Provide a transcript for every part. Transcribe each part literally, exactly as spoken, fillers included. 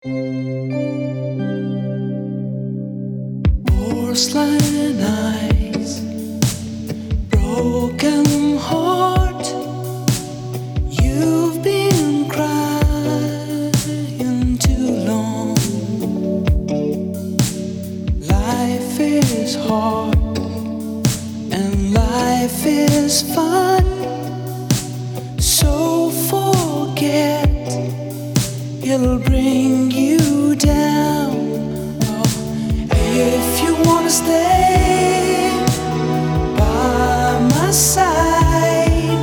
Porcelain eyes, broken heart. You've been crying too long. Life is hard and life is fun. So forget, it'll bring you down. If you wanna stay by my side,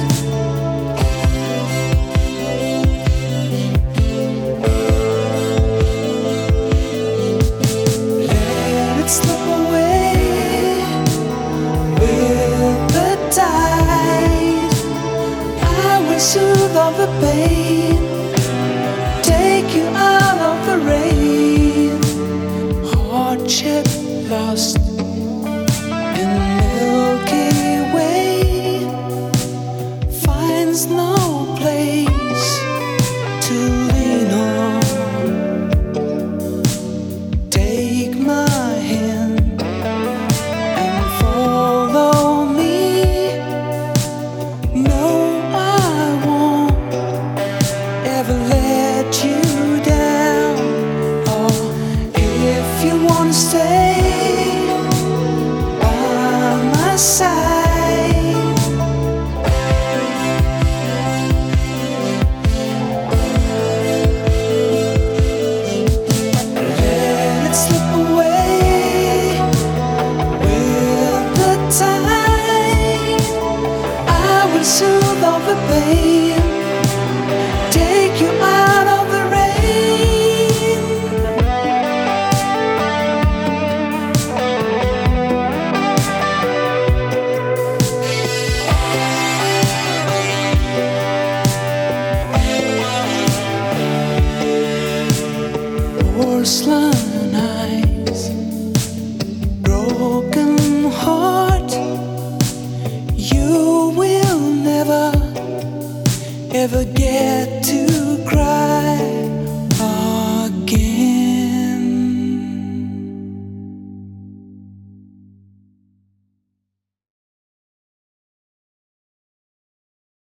let it slip away with the tide. I will soothe all the pain, take you out of the rain. Hardship lost in Milky Way finds no place to lean on. Take my hand and follow me. No, I won't ever let you down. Oh, if you wanna stay by my side, let it slip away with the tide. I will soothe all the pain, take you out of the rain. Porcelain